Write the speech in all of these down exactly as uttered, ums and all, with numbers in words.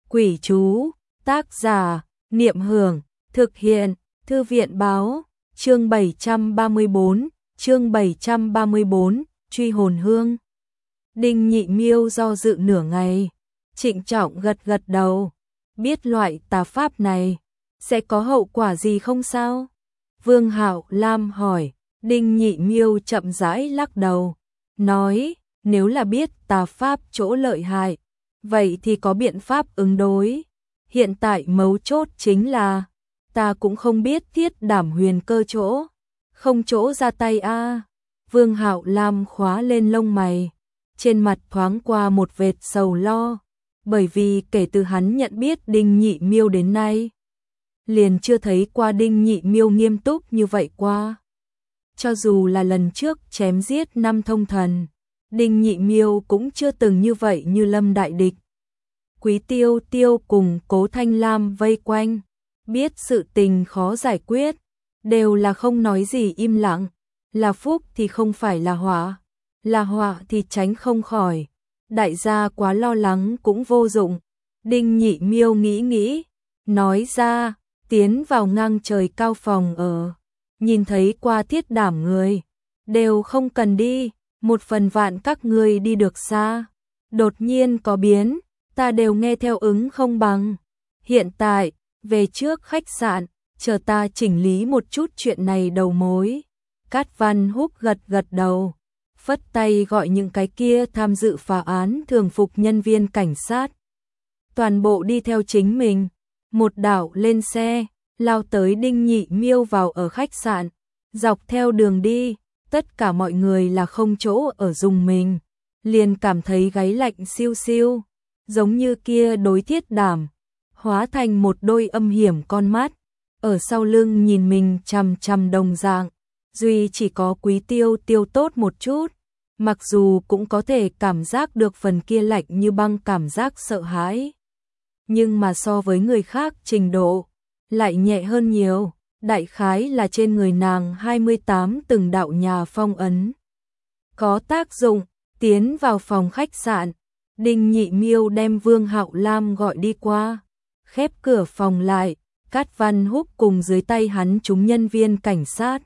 Quỷ chú, tác giả, Niệm Hưởng, thực hiện, Thư viện Báo, chương bảy trăm ba mươi bốn, chương bảy trăm ba mươi bốn, truy hồn hương. Đinh Nhị Miêu do dự nửa ngày, trịnh trọng gật gật đầu, biết loại tà pháp này sẽ có hậu quả gì không sao? Vương Hạo Lam hỏi. Đinh Nhị Miêu chậm rãi lắc đầu, nói, nếu là biết tà pháp chỗ lợi hại, vậy thì có biện pháp ứng đối. Hiện tại mấu chốt chính là, ta cũng không biết Thiết Đảm huyền cơ chỗ, không chỗ ra tay a. À. Vương Hạo Lam khóa lên lông mày, trên mặt thoáng qua một vệt sầu lo, bởi vì kể từ hắn nhận biết Đinh Nhị Miêu đến nay, liền chưa thấy qua Đinh Nhị Miêu nghiêm túc như vậy qua. Cho dù là lần trước chém giết năm thông thần, Đinh Nhị Miêu cũng chưa từng như vậy như lâm đại địch. Quý Tiêu Tiêu cùng Cố Thanh Lam vây quanh, biết sự tình khó giải quyết, đều là không nói gì im lặng, là phúc thì không phải là họa, là họa thì tránh không khỏi. Đại gia quá lo lắng cũng vô dụng. Đinh Nhị Miêu nghĩ nghĩ, nói ra, tiến vào ngang trời cao phòng ở, nhìn thấy qua Thiết Đảm người, đều không cần đi, một phần vạn các người đi được xa, đột nhiên có biến, ta đều nghe theo ứng không bằng. Hiện tại, về trước khách sạn, chờ ta chỉnh lý một chút chuyện này đầu mối. Cát Văn Húc gật gật đầu, phất tay gọi những cái kia tham dự phá án thường phục nhân viên cảnh sát. Toàn bộ đi theo chính mình, một đảo lên xe, lao tới Đinh Nhị Miêu vào ở khách sạn, dọc theo đường đi, tất cả mọi người là không chỗ ở dùng mình, liền cảm thấy gáy lạnh siêu siêu, giống như kia đối Thiết Đảm, hóa thành một đôi âm hiểm con mắt, ở sau lưng nhìn mình chằm chằm đồng dạng, duy chỉ có Quý Tiêu Tiêu tốt một chút, mặc dù cũng có thể cảm giác được phần kia lạnh như băng cảm giác sợ hãi, nhưng mà so với người khác trình độ lại nhẹ hơn nhiều, đại khái là trên người nàng hai mươi tám từng đạo nhà phong ấn. Có tác dụng, tiến vào phòng khách sạn, Đinh Nhị Miêu đem Vương Hạo Lam gọi đi qua, khép cửa phòng lại, Cát Văn Húc cùng dưới tay hắn chúng nhân viên cảnh sát.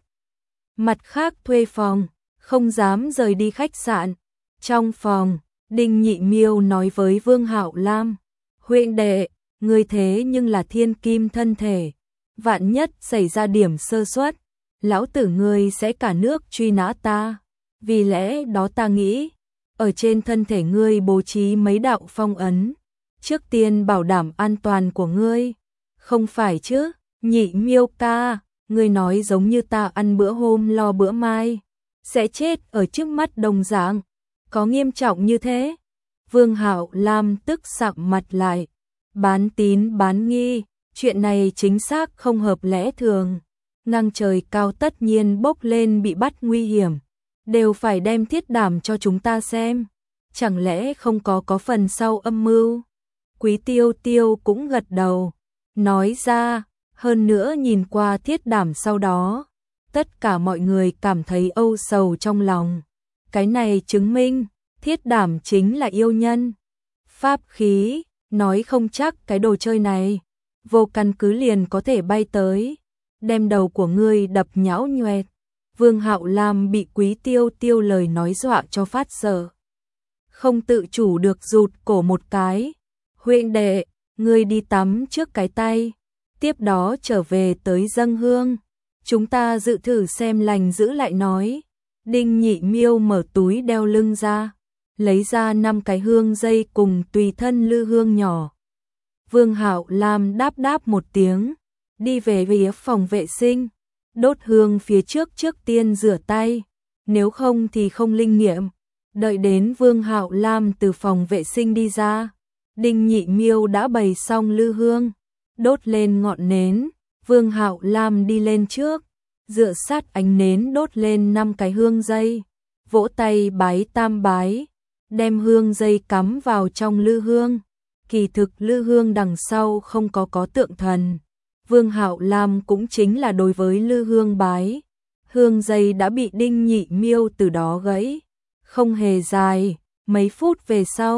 Mặt khác thuê phòng, không dám rời đi khách sạn. Trong phòng, Đinh Nhị Miêu nói với Vương Hạo Lam, huynh đệ, ngươi thế nhưng là thiên kim thân thể, vạn nhất xảy ra điểm sơ suất, lão tử ngươi sẽ cả nước truy nã ta. Vì lẽ đó ta nghĩ, ở trên thân thể ngươi bố trí mấy đạo phong ấn, trước tiên bảo đảm an toàn của ngươi. Không phải chứ, Nhị Miêu ca, ngươi nói giống như ta ăn bữa hôm lo bữa mai, sẽ chết ở trước mắt đồng dạng, có nghiêm trọng như thế? Vương Hạo Lam tức sạm mặt lại, bán tín bán nghi, chuyện này chính xác không hợp lẽ thường. Ngang trời cao tất nhiên bốc lên bị bắt nguy hiểm, đều phải đem Thiết Đảm cho chúng ta xem, chẳng lẽ không có có phần sau âm mưu? Quý Tiêu Tiêu cũng gật đầu, nói ra, hơn nữa nhìn qua Thiết Đảm sau đó, tất cả mọi người cảm thấy âu sầu trong lòng. Cái này chứng minh, Thiết Đảm chính là yêu nhân. Pháp khí, nói không chắc cái đồ chơi này, vô căn cứ liền có thể bay tới, đem đầu của ngươi đập nhão nhoẹt. Vương Hạo Lam bị Quý Tiêu Tiêu lời nói dọa cho phát sợ, không tự chủ được rụt cổ một cái. Huynh đệ, ngươi đi tắm trước cái tay, tiếp đó trở về tới dâng hương, chúng ta dự thử xem lành giữ lại nói. Đinh Nhị Miêu mở túi đeo lưng ra, lấy ra năm cái hương dây cùng tùy thân lư hương nhỏ. Vương Hạo Lam đáp đáp một tiếng, đi về phía phòng vệ sinh, đốt hương phía trước trước tiên rửa tay, nếu không thì không linh nghiệm. Đợi đến Vương Hạo Lam từ phòng vệ sinh đi ra, Đinh Nhị Miêu đã bày xong lư hương, đốt lên ngọn nến. Vương Hạo Lam đi lên trước, dựa sát ánh nến đốt lên năm cái hương dây, vỗ tay bái tam bái, đem hương dây cắm vào trong lư hương. Kỳ thực lư hương đằng sau không có có tượng thần, Vương Hạo Lam cũng chính là đối với lư hương bái. Hương dây đã bị Đinh Nhị Miêu từ đó gãy, không hề dài, mấy phút về sau,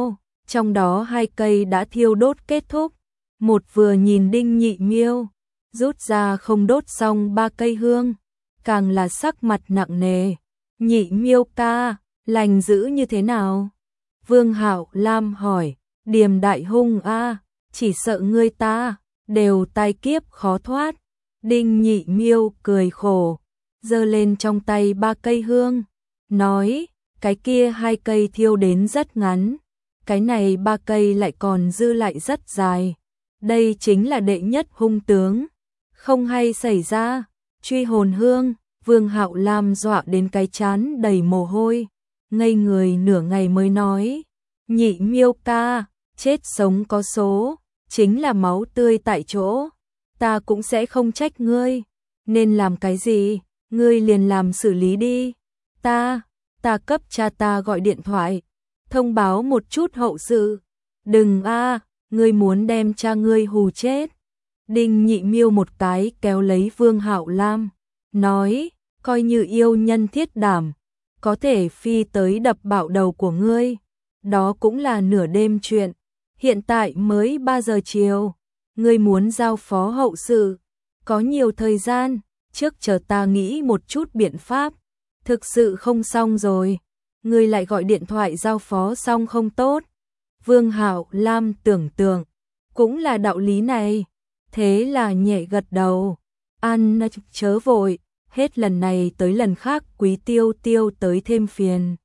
trong đó hai cây đã thiêu đốt kết thúc. Một vừa nhìn Đinh Nhị Miêu, rút ra không đốt xong ba cây hương, càng là sắc mặt nặng nề. Nhị Miêu ca, lành dữ như thế nào? Vương Hạo Lam hỏi. Điềm đại hung a, chỉ sợ ngươi ta đều tai kiếp khó thoát. Đinh Nhị Miêu cười khổ, giơ lên trong tay ba cây hương, nói, cái kia hai cây thiêu đến rất ngắn, cái này ba cây lại còn dư lại rất dài. Đây chính là đệ nhất hung tướng, không hay xảy ra. Truy hồn hương, Vương Hạo Lam dọa đến cái trán đầy mồ hôi, ngây người nửa ngày mới nói, Nhị Miêu ca, chết sống có số, chính là máu tươi tại chỗ, ta cũng sẽ không trách ngươi, nên làm cái gì, ngươi liền làm xử lý đi. Ta, ta cấp cha ta gọi điện thoại, thông báo một chút hậu sự. Đừng a, ngươi muốn đem cha ngươi hù chết. Đinh Nhị Miêu một cái kéo lấy Vương Hạo Lam, nói, coi như yêu nhân thiết đảm, có thể phi tới đập bạo đầu của ngươi, đó cũng là nửa đêm chuyện. Hiện tại mới ba giờ chiều, ngươi muốn giao phó hậu sự, có nhiều thời gian, trước chờ ta nghĩ một chút biện pháp, thực sự không xong rồi, ngươi lại gọi điện thoại giao phó xong không tốt. Vương Hạo Lam tưởng tượng, cũng là đạo lý này, thế là nhẹ gật đầu, ăn chớ vội, hết lần này tới lần khác Quý Tiêu Tiêu tới thêm phiền.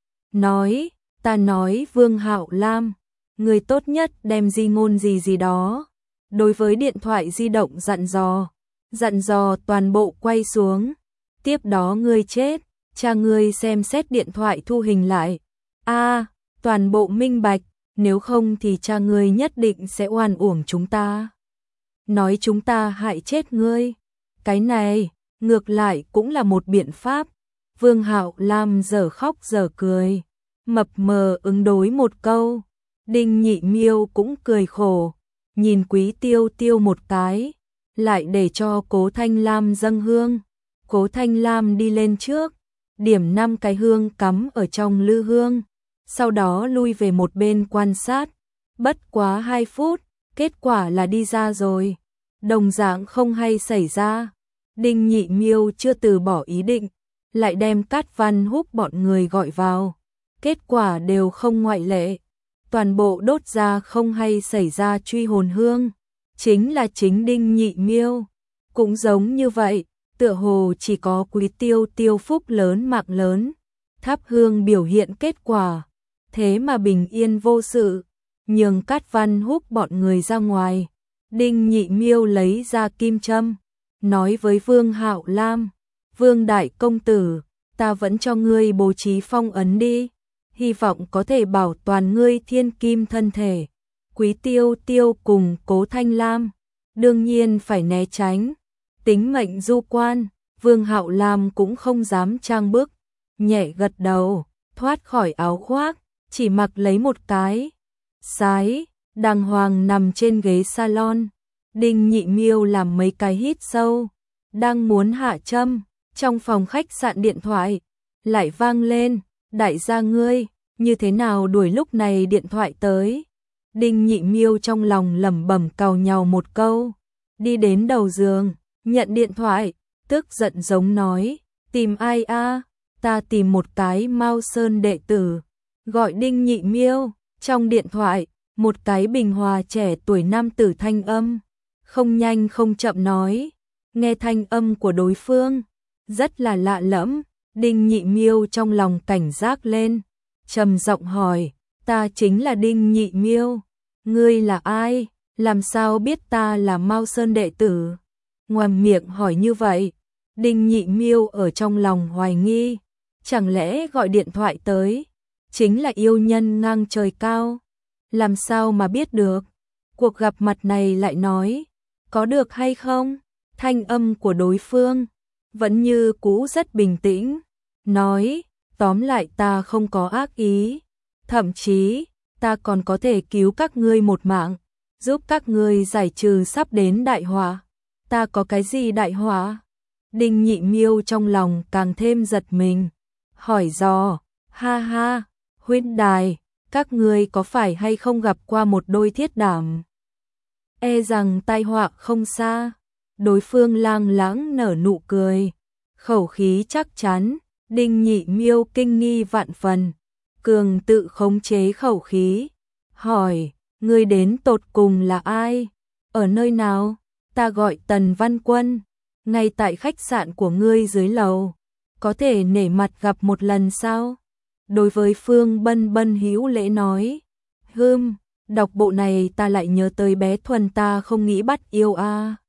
Nói, ta nói Vương Hạo Lam, người tốt nhất đem di ngôn gì gì đó, đối với điện thoại di động dặn dò, dặn dò toàn bộ quay xuống, tiếp đó ngươi chết, cha ngươi xem xét điện thoại thu hình lại, a toàn bộ minh bạch, nếu không thì cha ngươi nhất định sẽ oan uổng chúng ta, nói chúng ta hại chết ngươi. Cái này, ngược lại cũng là một biện pháp. Vương Hạo Lam giờ khóc giờ cười, mập mờ ứng đối một câu. Đinh Nhị Miêu cũng cười khổ, nhìn Quý Tiêu Tiêu một cái, lại để cho Cố Thanh Lam dâng hương. Cố Thanh Lam đi lên trước, điểm năm cái hương cắm ở trong lư hương, sau đó lui về một bên quan sát. Bất quá hai phút, kết quả là đi ra rồi, đồng dạng không hay xảy ra. Đinh Nhị Miêu chưa từ bỏ ý định, lại đem Cát Văn Húc bọn người gọi vào, kết quả đều không ngoại lệ, toàn bộ đốt ra không hay xảy ra truy hồn hương, chính là chính Đinh Nhị Miêu, cũng giống như vậy, tựa hồ chỉ có Quý Tiêu Tiêu phúc lớn mạng lớn, thắp hương biểu hiện kết quả, thế mà bình yên vô sự, nhường Cát Văn Húc bọn người ra ngoài. Đinh Nhị Miêu lấy ra kim châm, nói với Vương Hạo Lam, Vương Đại Công Tử, ta vẫn cho ngươi bố trí phong ấn đi, hy vọng có thể bảo toàn ngươi thiên kim thân thể. Quý Tiêu Tiêu cùng Cố Thanh Lam, đương nhiên phải né tránh, tính mệnh du quan. Vương Hạo Lam cũng không dám trang bức, nhẹ gật đầu, thoát khỏi áo khoác, chỉ mặc lấy một cái sái, đàng hoàng nằm trên ghế salon. Đinh Nhị Miêu làm mấy cái hít sâu, đang muốn hạ châm, trong phòng khách sạn điện thoại lại vang lên, đại gia ngươi, như thế nào đuổi lúc này điện thoại tới. Đinh Nhị Miêu trong lòng lẩm bẩm càu nhàu một câu, đi đến đầu giường, nhận điện thoại, tức giận giống nói, tìm ai a? Ta tìm một cái Mao Sơn đệ tử, gọi Đinh Nhị Miêu. Trong điện thoại, một cái bình hòa trẻ tuổi nam tử thanh âm, không nhanh không chậm nói, nghe thanh âm của đối phương, rất là lạ lẫm. Đinh Nhị Miêu trong lòng cảnh giác lên, trầm giọng hỏi, ta chính là Đinh Nhị Miêu, ngươi là ai, làm sao biết ta là Mao Sơn đệ tử? Ngoàm miệng hỏi như vậy, Đinh Nhị Miêu ở trong lòng hoài nghi, chẳng lẽ gọi điện thoại tới, chính là yêu nhân ngang trời cao, làm sao mà biết được? Cuộc gặp mặt này lại nói, có được hay không? Thanh âm của đối phương vẫn như cũ rất bình tĩnh, nói, tóm lại ta không có ác ý, thậm chí, ta còn có thể cứu các ngươi một mạng, giúp các ngươi giải trừ sắp đến đại họa. Ta có cái gì đại họa? Đinh Nhị Miêu trong lòng càng thêm giật mình, hỏi dò, ha ha, huynh đài, các ngươi có phải hay không gặp qua một đôi thiết đảm? E rằng tai họa không xa. Đối phương lang lãng nở nụ cười, khẩu khí chắc chắn. Đinh Nhị Miêu kinh nghi vạn phần, cường tự khống chế khẩu khí, hỏi, ngươi đến tột cùng là ai? Ở nơi nào? Ta gọi Tần Văn Quân, ngay tại khách sạn của ngươi dưới lầu, có thể nể mặt gặp một lần sao? Đối với Phương Bân Bân hữu lễ nói, hừm, đọc bộ này ta lại nhớ tới bé Thuần ta không nghĩ bắt yêu a.